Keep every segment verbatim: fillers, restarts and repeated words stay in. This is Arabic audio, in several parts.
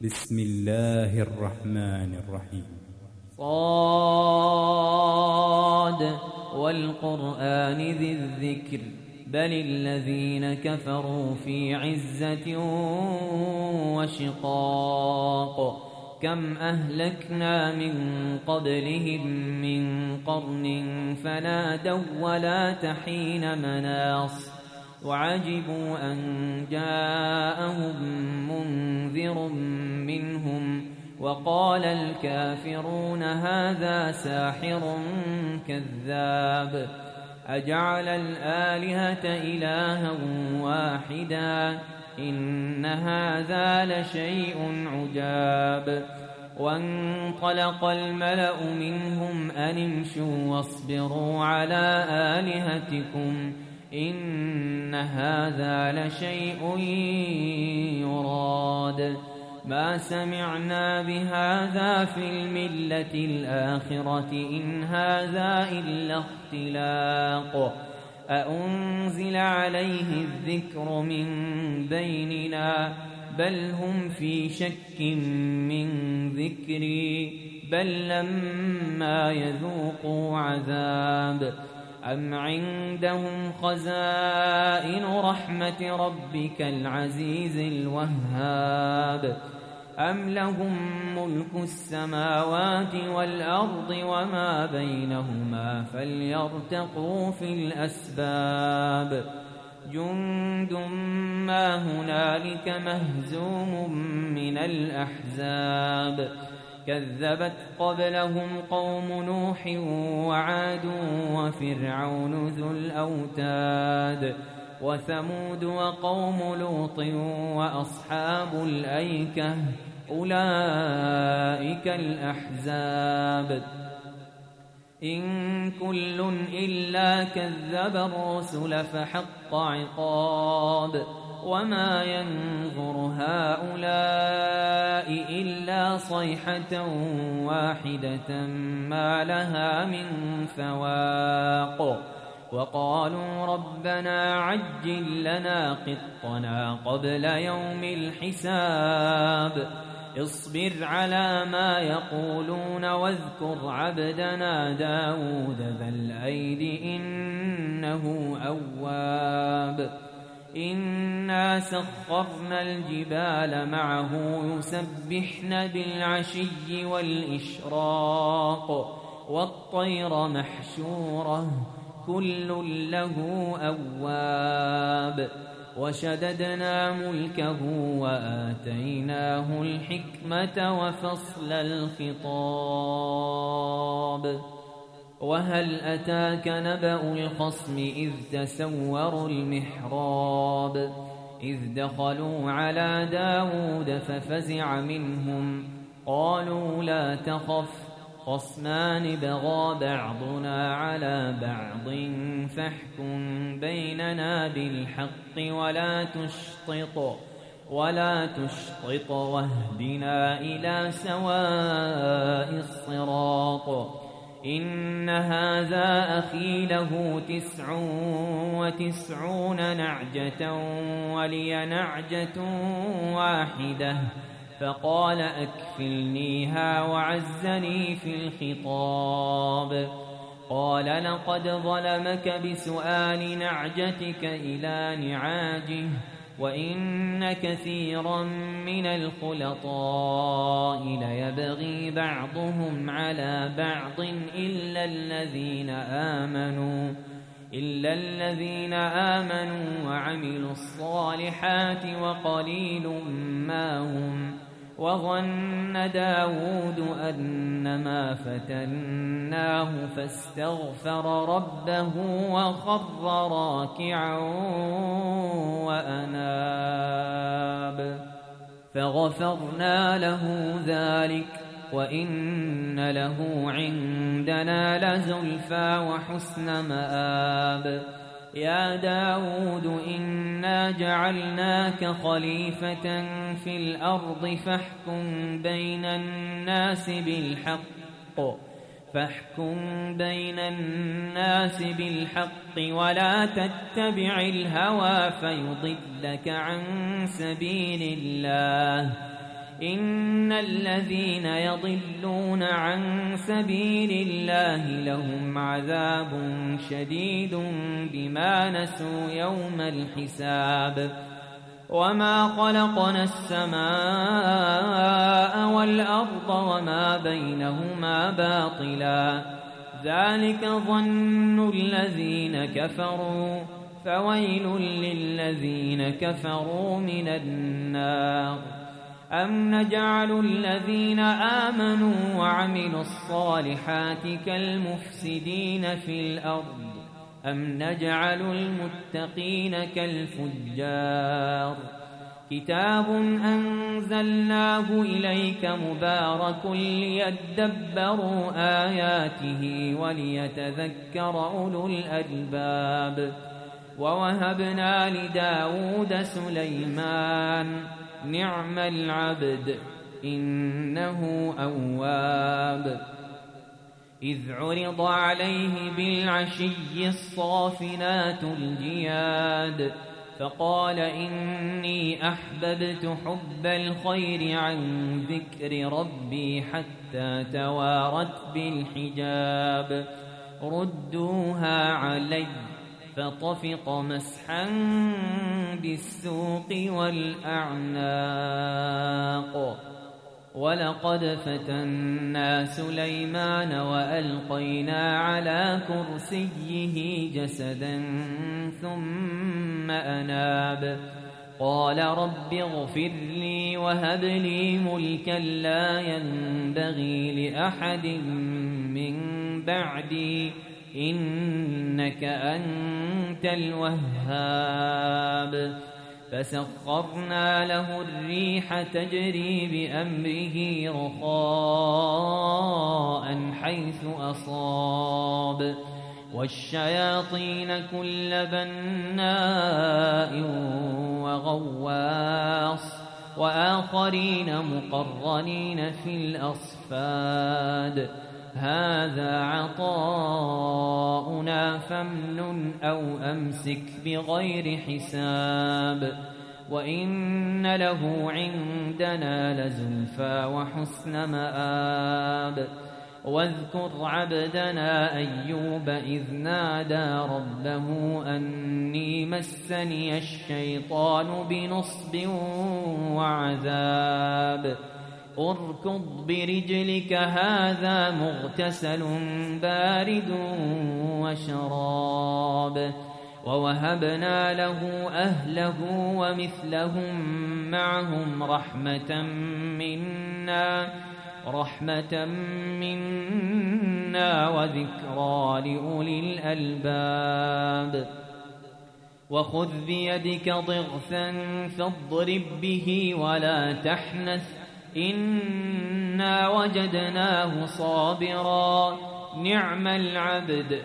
بسم الله الرحمن الرحيم. صاد والقرآن ذي الذكر بل الذين كفروا في عزة وشقاق كم أهلكنا من قبلهم من قرن فنادوا ولا تحين مناص وعجبوا أن جاءهم منذر منهم وقال الكافرون هذا ساحر كذاب أجعل الآلهة إلها واحدا إن هذا لشيء عجاب وانطلق الملأ منهم أن امشوا واصبروا على آلهتكم إن هذا لشيء يراد ما سمعنا بهذا في الملة الآخرة إن هذا إلا اختلاق أأنزل عليه الذكر من بيننا بل هم في شك من ذكري بل لما يذوقوا عذاب أم عندهم خزائن رحمة ربك العزيز الوهاب أم لهم ملك السماوات والأرض وما بينهما فليرتقوا في الأسباب جند ما هنالك مهزوم من الأحزاب كذبت قبلهم قوم نوح وعاد وفرعون ذو الأوتاد وثمود وقوم لوط وأصحاب الأيكة أولئك الأحزاب إن كل إلا كذب الرسل فحق عقاب وما ينظر هؤلاء إلا صيحة واحدة ما لها من فواق وقالوا ربنا عجل لنا قطنا قبل يوم الحساب اصبر على ما يقولون واذكر عبدنا داود ذا الأيد إنه أواب إنا سخرنا الجبال معه يسبحن بالعشي والإشراق والطير محشورة كل له أواب وشددنا ملكه وآتيناه الحكمة وفصل الخطاب وهل أتاك نبأ الخصم إذ تسوروا المحراب إذ دخلوا على داود ففزع منهم قالوا لا تخف خصمان بغى بعضنا على بعض فاحكم بيننا بالحق ولا تشطط ولا تشطط واهدنا إلى سواء الصراط إن هذا أخي له تسع وتسعون نعجة ولي نعجة واحدة فقال أكفلنيها وعزني في الخطاب قال لقد ظلمك بسؤال نعجتك إلى نعاجه وإن كثيرا من الخلطاء ليبغي بعضهم على بعض إلا الذين آمنوا إلا الذين آمنوا وعملوا الصالحات وقليل ما هم وظن داود أنما فتناه فاستغفر ربه وخر راكعا وأناب فغفرنا له ذلك وإن له عندنا لزلفى وحسن مآب يا داود إنا جعلناك خليفة في الأرض فاحكم بين الناس بالحق فاحكم بين الناس بالحق ولا تتبع الهوى فيضلك عن سبيل الله إن الذين يضلون عن سبيل الله لهم عذاب شديد بما نسوا يوم الحساب وما خلقنا السماء والأرض وما بينهما باطلا ذلك ظن الذين كفروا فويل للذين كفروا من النار أم نجعل الذين آمنوا وعملوا الصالحات كالمفسدين في الأرض أم نجعل المتقين كالفجار كتاب أنزلناه إليك مبارك ليدبروا آياته وليتذكر أولو الألباب ووهبنا لداود سليمان نعم العبد إنه أواب إذ عرض عليه بالعشي الصافنات الجياد فقال إني أحببت حب الخير عن ذكر ربي حتى توارت بالحجاب ردوها علي فطفق مسحا بالسوق والأعناق ولقد فتنا سليمان وألقينا على كرسيه جسدا ثم أناب قال رب اغفر لي وهب لي ملكا لا ينبغي لأحد من بعدي إنك أنت الوهاب فسخرنا له الريح تجري بأمره رخاء حيث أصاب والشياطين كل بناء وغواص وآخرين مقرنين في الأصفاد هذا عطاؤنا فامنن أو أمسك بغير حساب وإن له عندنا لزلفى وحسن مآب واذكر عبدنا أيوب إذ نادى ربه أني مسني الشيطان بنصب وعذاب اركض برجلك هذا مغتسل بارد وشراب ووهبنا له أهله ومثلهم معهم رحمة منا رحمة منا وذكرى لأولي الألباب وخذ بيدك ضغثا فاضرب به ولا تحنث إنا وجدناه صابرا نعم العبد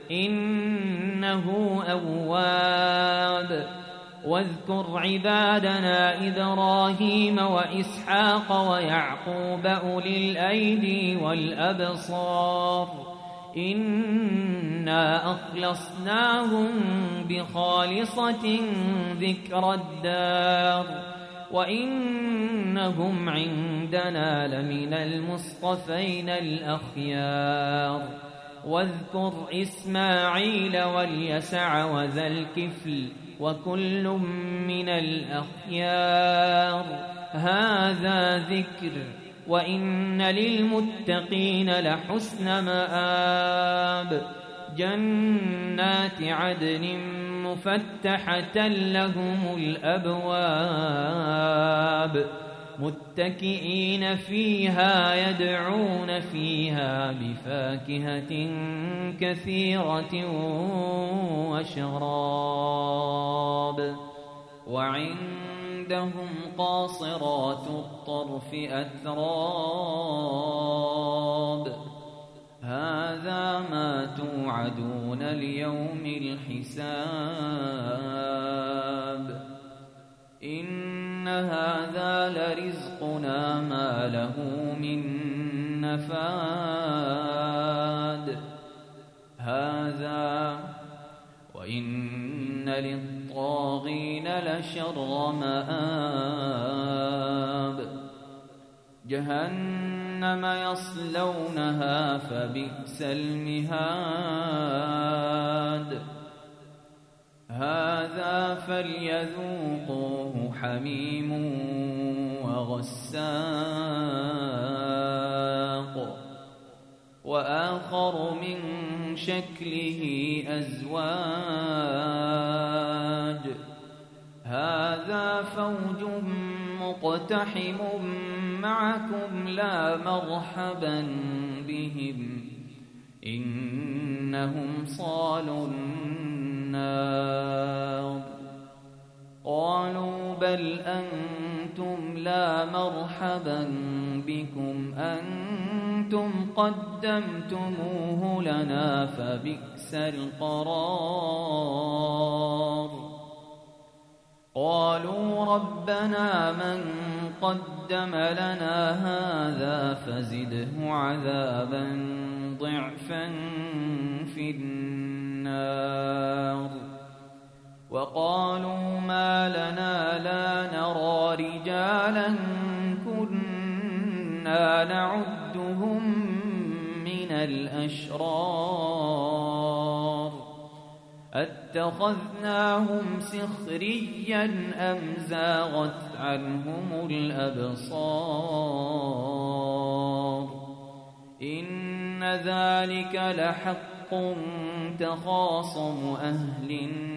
إنه أواب واذكر عبادنا إبراهيم وإسحاق ويعقوب أولي الأيدي والأبصار إنا أخلصناهم بخالصة ذكر الدار وإنهم عندنا لمن المصطفين الأخيار واذكر إسماعيل واليسع وذا الكفل وكل من الأخيار هذا ذكر وإن للمتقين لحسن مآب جنات عدن مفتحة لهم الأبواب متكئين فيها يدعون فيها بفاكهة كثيرة وشراب وعندهم قاصرات الطرف أتراب هذا ما توعدون ليوم الحساب إن هذا لرزقنا ما له من نفاد هذا وإن للطاغين لشر مآب جهنم يصلونها فبئس المهاد هذا فليذوقوه حميم وغساق وآخر من شكله أزواج هذا فوج مقتحم معكم لا مرحبا بهم إنهم صالوا النار قالوا بل أنتم لا مرحبا بكم أنتم قدمتموه لنا فبئس القرار قالوا ربنا من قدم لنا هذا فزده عذابا ضعفا في النار وقالوا ما لنا لا نرى رجالا كنا نعدهم من الأشرار أتخذناهم سخريا أم زاغت عنهم الأبصار إن ذلك لحق تخاصم أهل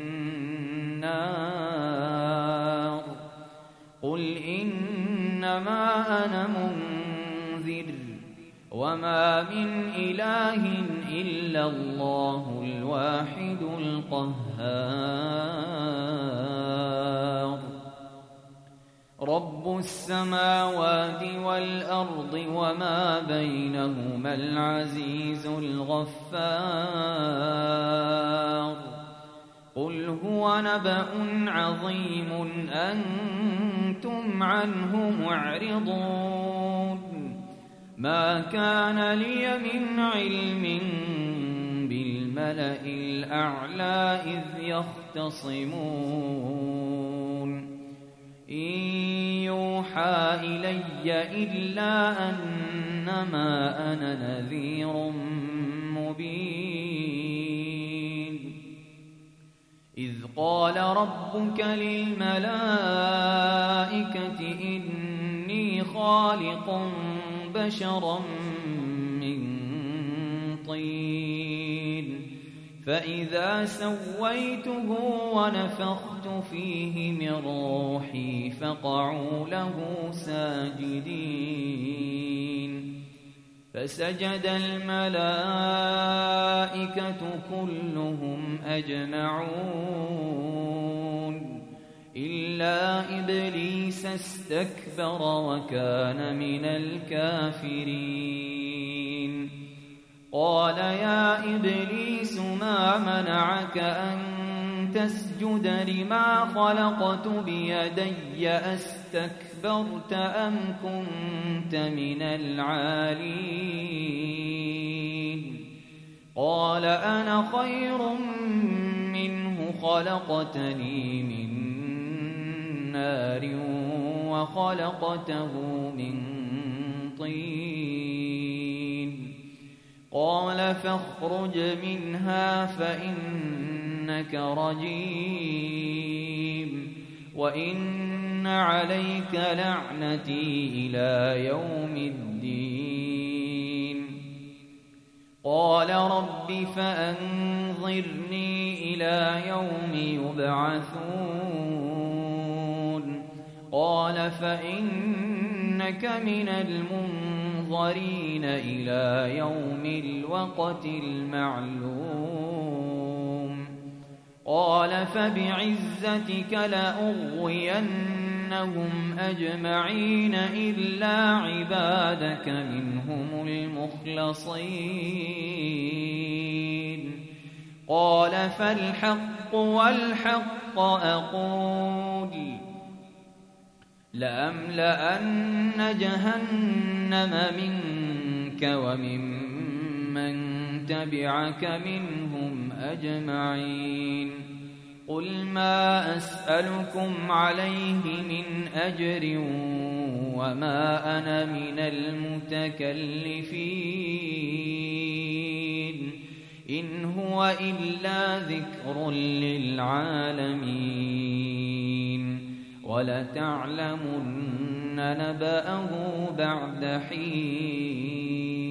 النار قل إنما أنا منذر وما من إله إلا الله الواحد القهار رب السماوات والأرض وما بينهما العزيز الغفار قل هو نبأ عظيم أنتم عنه معرضون ما كان لي من علم بالملأ الأعلى إذ يختصمون إن يوحى إلي إلا أنما أنا نذير مبين إذ قال ربك للملائكة إني خالق بشرا من طين فإذا سويته ونفخت فيه من روحي فقعوا له ساجدين فسجد الملائكة كلهم أجمعون إلا إبليس استكبر وكان من الكافرين قال يا إبليس ما منعك أن تسجد لما خلقت بيدي أستكبرت أم كنت من العالين قال أنا خير منه خلقتني من نار وخلقته من طين قال فاخرج منها فإنك رجيم وإن عليك لعنتي إلى يوم الدين قال رب فأنظرني إلى يوم يبعثون قال فإنك من المنظرين إلى يوم الوقت المعلوم قال فبعزتك لأغوينهم أجمعين إلا عبادك منهم المخلصين قال فالحق والحق أقول لأملأن جهنم منك وممن تبعك منهم أجمعين قل ما أسألكم عليه من أجر وما أنا من المتكلفين إن هو إلا ذكر للعالمين ولتعلمن نبأه بعد حين